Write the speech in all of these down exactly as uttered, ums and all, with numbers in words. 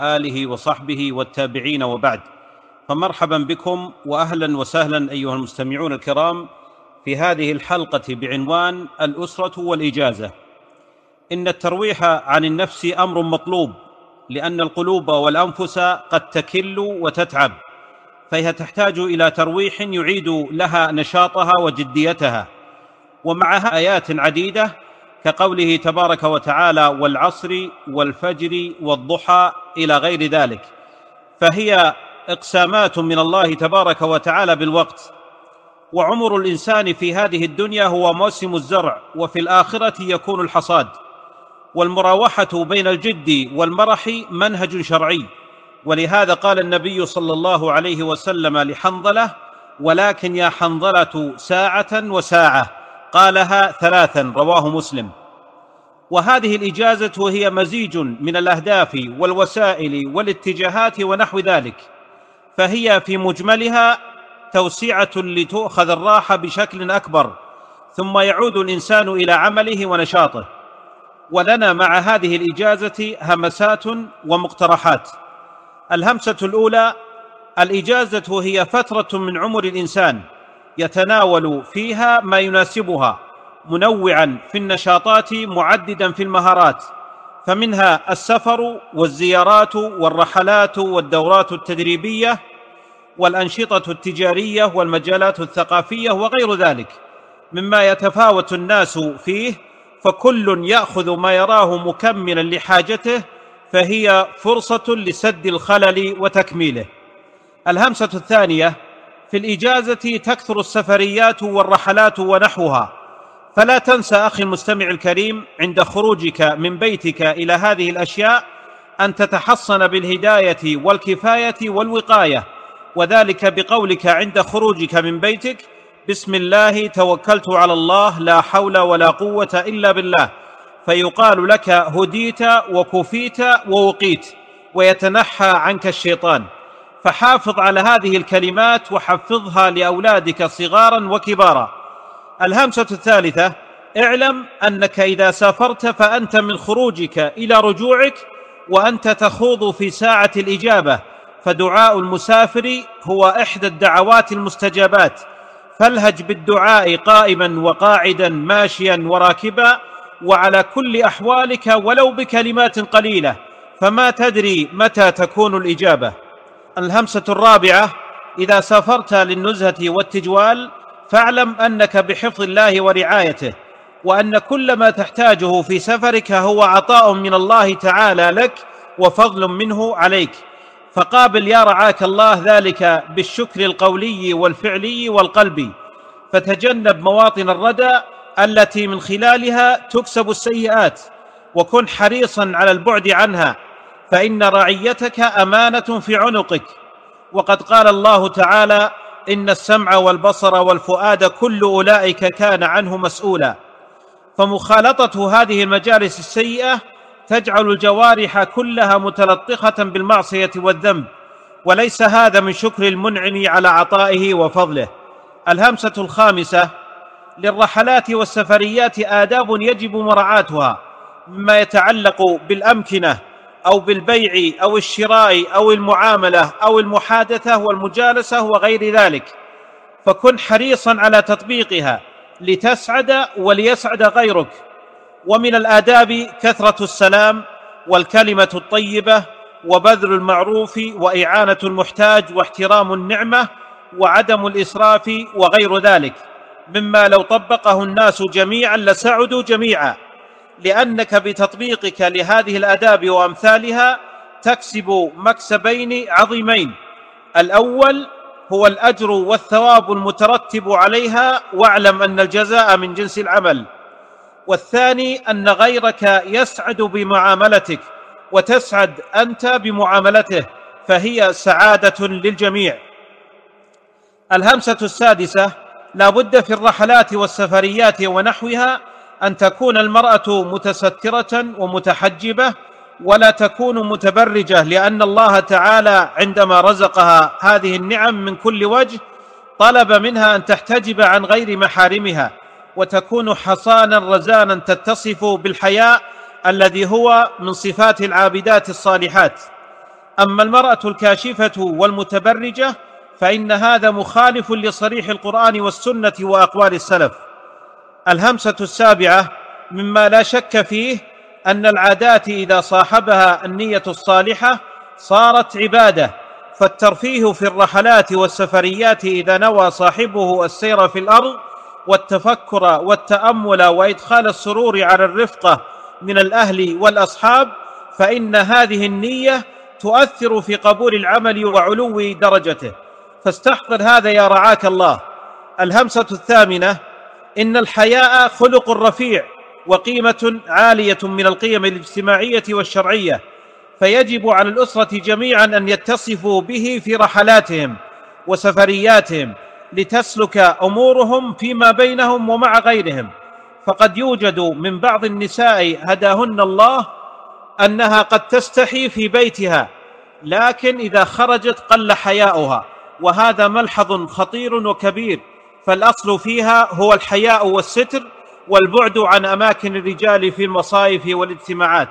آله وصحبه والتابعين وبعد. فمرحبا بكم وأهلا وسهلا أيها المستمعون الكرام في هذه الحلقة بعنوان الأسرة والإجازة. إن الترويح عن النفس أمر مطلوب، لأن القلوب والأنفس قد تكل وتتعب، فهي تحتاج إلى ترويح يعيد لها نشاطها وجديتها، ومعها آيات عديدة كقوله تبارك وتعالى: والعصر والفجر والضحى إلى غير ذلك، فهي إقسامات من الله تبارك وتعالى بالوقت. وعمر الإنسان في هذه الدنيا هو موسم الزرع، وفي الآخرة يكون الحصاد. والمراوحة بين الجد والمرح منهج شرعي، ولهذا قال النبي صلى الله عليه وسلم لحنظلة: ولكن يا حنظلة ساعة وساعة، قالها ثلاثا، رواه مسلم. وهذه الإجازة هي مزيج من الأهداف والوسائل والاتجاهات ونحو ذلك، فهي في مجملها توسعة لتؤخذ الراحة بشكل أكبر، ثم يعود الإنسان إلى عمله ونشاطه. ولنا مع هذه الإجازة همسات ومقترحات. الهمسة الأولى: الإجازة هي فترة من عمر الإنسان يتناول فيها ما يناسبها، منوعا في النشاطات معددا في المهارات، فمنها السفر والزيارات والرحلات والدورات التدريبية والأنشطة التجارية والمجالات الثقافية وغير ذلك مما يتفاوت الناس فيه، فكل يأخذ ما يراه مكملا لحاجته، فهي فرصة لسد الخلل وتكميله. الهمسة الثانية: في الإجازة تكثر السفريات والرحلات ونحوها، فلا تنسى أخي المستمع الكريم عند خروجك من بيتك إلى هذه الأشياء أن تتحصن بالهداية والكفاية والوقاية، وذلك بقولك عند خروجك من بيتك: بسم الله توكلت على الله، لا حول ولا قوة إلا بالله، فيقال لك هديت وكفيت ووقيت، ويتنحى عنك الشيطان. فحافظ على هذه الكلمات وحفظها لأولادك صغارا وكبارا. الهمسة الثالثة: اعلم أنك إذا سافرت فأنت من خروجك إلى رجوعك وأنت تخوض في ساعة الإجابة، فدعاء المسافر هو إحدى الدعوات المستجابات، فالهج بالدعاء قائما وقاعدا ماشيا وراكبا، وعلى كل أحوالك ولو بكلمات قليلة، فما تدري متى تكون الإجابة. الهمسة الرابعة: إذا سافرت للنزهة والتجوال فاعلم أنك بحفظ الله ورعايته، وأن كل ما تحتاجه في سفرك هو عطاء من الله تعالى لك وفضل منه عليك، فقابل يا رعاك الله ذلك بالشكر القولي والفعلي والقلبي، فتجنب مواطن الردى التي من خلالها تكسب السيئات، وكن حريصا على البعد عنها، فإن رعيتك أمانة في عنقك. وقد قال الله تعالى: إن السمع والبصر والفؤاد كل أولئك كان عنه مسؤولا. فمخالطة هذه المجالس السيئة تجعل الجوارح كلها متلطخة بالمعصية والذنب، وليس هذا من شكر المنعم على عطائه وفضله. الهمسة الخامسة: للرحلات والسفريات آداب يجب مراعاتها، مما يتعلق بالأمكنة أو بالبيع أو الشراء أو المعاملة أو المحادثة والمجالسة وغير ذلك، فكن حريصا على تطبيقها لتسعد وليسعد غيرك. ومن الآداب كثرة السلام والكلمة الطيبة وبذل المعروف وإعانة المحتاج واحترام النعمة وعدم الإسراف وغير ذلك، مما لو طبقه الناس جميعا لسعدوا جميعا، لأنك بتطبيقك لهذه الآداب وأمثالها تكسب مكسبين عظيمين: الأول هو الأجر والثواب المترتب عليها، واعلم أن الجزاء من جنس العمل، والثاني أن غيرك يسعد بمعاملتك وتسعد أنت بمعاملته، فهي سعادة للجميع. الهمسة السادسة: لا بد في الرحلات والسفريات ونحوها أن تكون المرأة متسترة ومتحجبة، ولا تكون متبرجة، لأن الله تعالى عندما رزقها هذه النعم من كل وجه طلب منها أن تحتجب عن غير محارمها، وتكون حصانا رزانا تتصف بالحياء الذي هو من صفات العابدات الصالحات. أما المرأة الكاشفة والمتبرجة فإن هذا مخالف لصريح القرآن والسنة وأقوال السلف. الهمسة السابعة مما لا شك فيه أن العادات إذا صاحبها النية الصالحة صارت عبادة، فالترفيه في الرحلات والسفريات إذا نوى صاحبه السير في الأرض والتفكر والتأمل وإدخال السرور على الرفقة من الأهل والأصحاب، فإن هذه النية تؤثر في قبول العمل وعلو درجته، فاستحضر هذا يا رعاك الله. الهمسة الثامنة إن الحياء خلق رفيع وقيمة عالية من القيم الاجتماعية والشرعية، فيجب على الأسرة جميعا أن يتصفوا به في رحلاتهم وسفرياتهم لتسلك أمورهم فيما بينهم ومع غيرهم. فقد يوجد من بعض النساء هداهن الله أنها قد تستحي في بيتها، لكن إذا خرجت قل حياؤها، وهذا ملحظ خطير وكبير، فالأصل فيها هو الحياء والستر والبعد عن أماكن الرجال في المصايف والاجتماعات.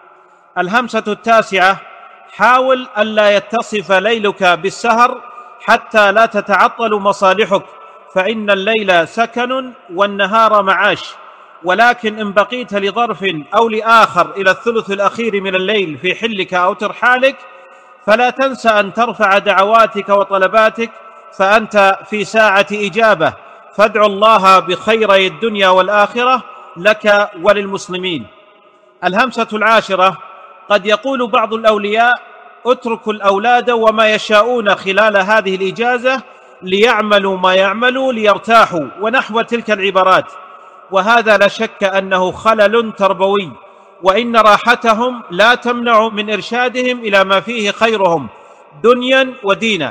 الهمسة التاسعة حاول ألا يتصف ليلك بالسهر حتى لا تتعطل مصالحك، فإن الليل سكن والنهار معاش، ولكن إن بقيت لظرف أو لآخر إلى الثلث الأخير من الليل في حلك أو ترحالك فلا تنسى أن ترفع دعواتك وطلباتك، فأنت في ساعة إجابة، فادعوا الله بخيري الدنيا والآخرة لك وللمسلمين. الهمسة العاشرة قد يقول بعض الأولياء اتركوا الأولاد وما يشاءون خلال هذه الإجازة ليعملوا ما يعملوا ليرتاحوا ونحو تلك العبارات، وهذا لا شك أنه خلل تربوي، وإن راحتهم لا تمنع من إرشادهم إلى ما فيه خيرهم دنيا ودينا،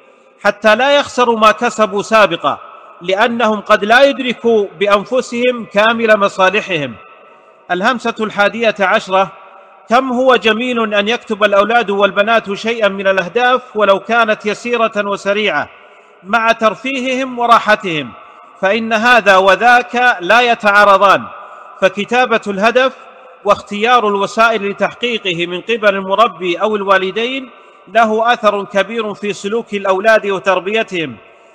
حتى لا يخسروا ما كسبوا سابقا، لأنهم قد لا يدركوا بأنفسهم كامل مصالحهم. الهمسة الحادية عشرة كم هو جميل أن يكتب الأولاد والبنات شيئا من الأهداف ولو كانت يسيرة وسريعة مع ترفيههم وراحتهم، فإن هذا وذاك لا يتعارضان، فكتابة الهدف واختيار الوسائل لتحقيقه من قبل المربي أو الوالدين له أثر كبير في سلوك الأولاد وتربيتهم.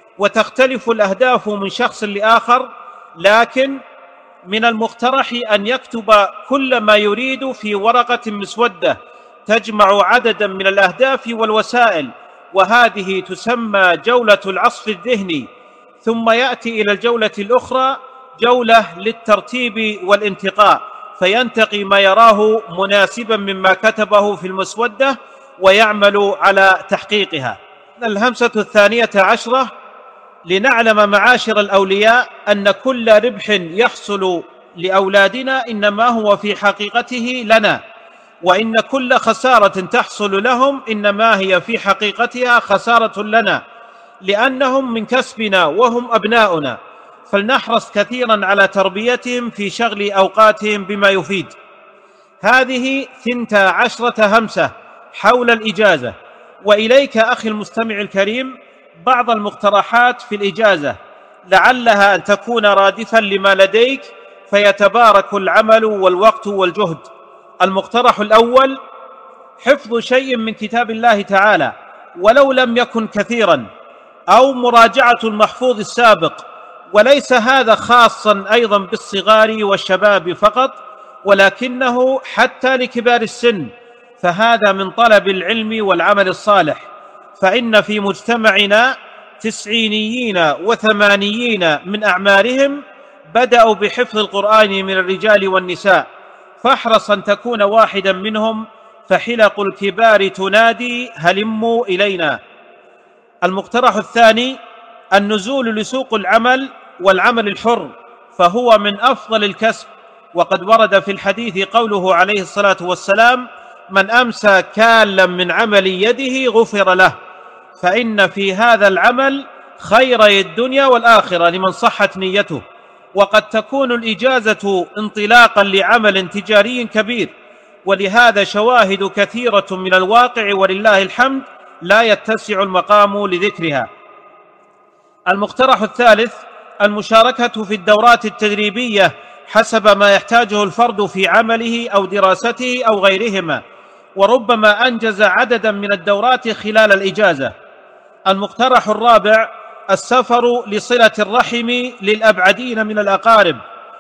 وتختلف الأهداف من شخص لآخر، لكن من المقترح أن يكتب كل ما يريد في ورقة مسودة تجمع عددا من الأهداف والوسائل، وهذه تسمى جولة العصف الذهني، ثم يأتي إلى الجولة الأخرى جولة للترتيب والانتقاء، فينتقي ما يراه مناسبا مما كتبه في المسودة ويعمل على تحقيقها. الهمسة الثانية عشرة لنعلم معاشر الأولياء أن كل ربح يحصل لأولادنا إنما هو في حقيقته لنا، وإن كل خسارة تحصل لهم إنما هي في حقيقتها خسارة لنا، لأنهم من كسبنا وهم أبناؤنا، فلنحرص كثيرا على تربيتهم في شغل أوقاتهم بما يفيد. هذه ثنتا عشرة همسة حول الإجازة. وإليك أخي المستمع الكريم بعض المقترحات في الإجازة لعلها أن تكون رادفا لما لديك فيتبارك العمل والوقت والجهد. المقترح الأول حفظ شيء من كتاب الله تعالى ولو لم يكن كثيرا، أو مراجعة المحفوظ السابق، وليس هذا خاصا أيضا بالصغار والشباب فقط، ولكنه حتى لكبار السن، فهذا من طلب العلم والعمل الصالح. فإن في مجتمعنا تسعينيين وثمانيين من أعمارهم بدأوا بحفظ القرآن من الرجال والنساء، فاحرص أن تكون واحدا منهم، فحلق الكبار تنادي هلموا إلينا. المقترح الثاني النزول لسوق العمل والعمل الحر، فهو من أفضل الكسب، وقد ورد في الحديث قوله عليه الصلاة والسلام من أمسى كالا من عمل يده غفر له، فإن في هذا العمل خيري الدنيا والآخرة لمن صحت نيته. وقد تكون الإجازة انطلاقا لعمل تجاري كبير، ولهذا شواهد كثيرة من الواقع ولله الحمد لا يتسع المقام لذكرها. المقترح الثالث المشاركة في الدورات التدريبية حسب ما يحتاجه الفرد في عمله أو دراسته أو غيرهما، وربما أنجز عددا من الدورات خلال الإجازة. المقترح الرابع: السفر لصلة الرحم للأبعدين من الأقارب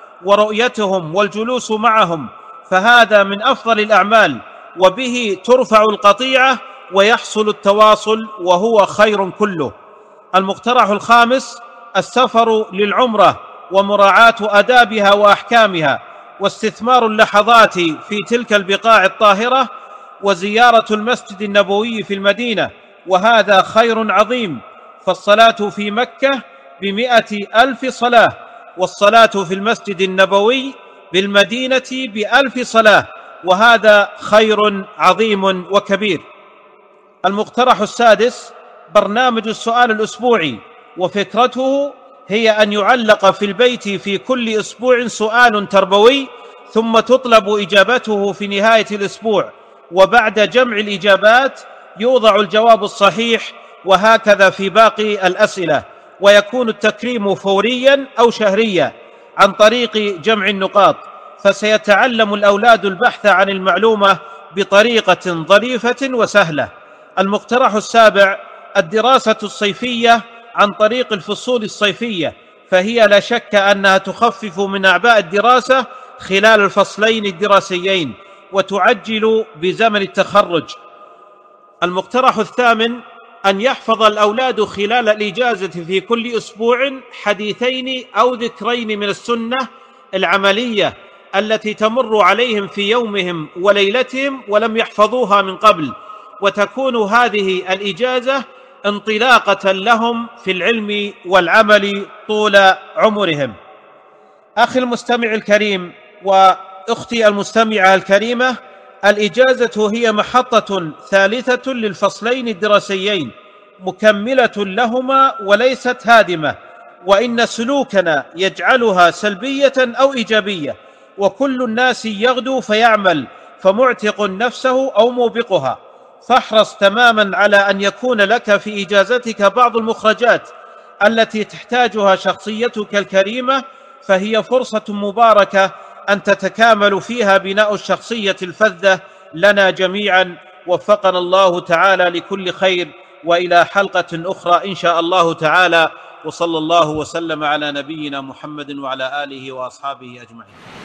ورؤيتهم والجلوس معهم، فهذا من أفضل الأعمال، وبه ترفع القطيعة ويحصل التواصل، وهو خير كله. المقترح الخامس: السفر للعمرة ومراعاة آدابها وأحكامها، واستثمار اللحظات في تلك البقاع الطاهرة، وزيارة المسجد النبوي في المدينة، وهذا خير عظيم، فالصلاة في مكة بمئة ألف صلاة، والصلاة في المسجد النبوي بالمدينة بألف صلاة، وهذا خير عظيم وكبير. المقترح السادس: برنامج السؤال الأسبوعي، وفكرته هي أن يعلق في البيت في كل أسبوع سؤال تربوي، ثم تطلب إجابته في نهاية الأسبوع، وبعد جمع الإجابات يوضع الجواب الصحيح، وهكذا في باقي الأسئلة، ويكون التكريم فوريا أو شهريا عن طريق جمع النقاط، فسيتعلم الأولاد البحث عن المعلومة بطريقة ظريفة وسهلة. المقترح السابع: الدراسة الصيفية عن طريق الفصول الصيفية، فهي لا شك أنها تخفف من أعباء الدراسة خلال الفصلين الدراسيين، وتعجل بزمن التخرج. المقترح الثامن: أن يحفظ الأولاد خلال الإجازة في كل أسبوع حديثين أو ذكرين من السنة العملية التي تمر عليهم في يومهم وليلتهم ولم يحفظوها من قبل، وتكون هذه الإجازة انطلاقة لهم في العلم والعمل طول عمرهم. أخي المستمع الكريم وأختي المستمعة الكريمة، الإجازة هي محطة ثالثة للفصلين الدراسيين، مكملة لهما وليست هادمة، وإن سلوكنا يجعلها سلبية أو إيجابية، وكل الناس يغدو فيعمل، فمعتق نفسه أو موبقها، فاحرص تماما على أن يكون لك في إجازتك بعض المخرجات التي تحتاجها شخصيتك الكريمة، فهي فرصة مباركة أن تتكامل فيها بناء الشخصية الفذة لنا جميعا. وفقنا الله تعالى لكل خير، وإلى حلقة أخرى إن شاء الله تعالى، وصلى الله وسلم على نبينا محمد وعلى آله وأصحابه أجمعين.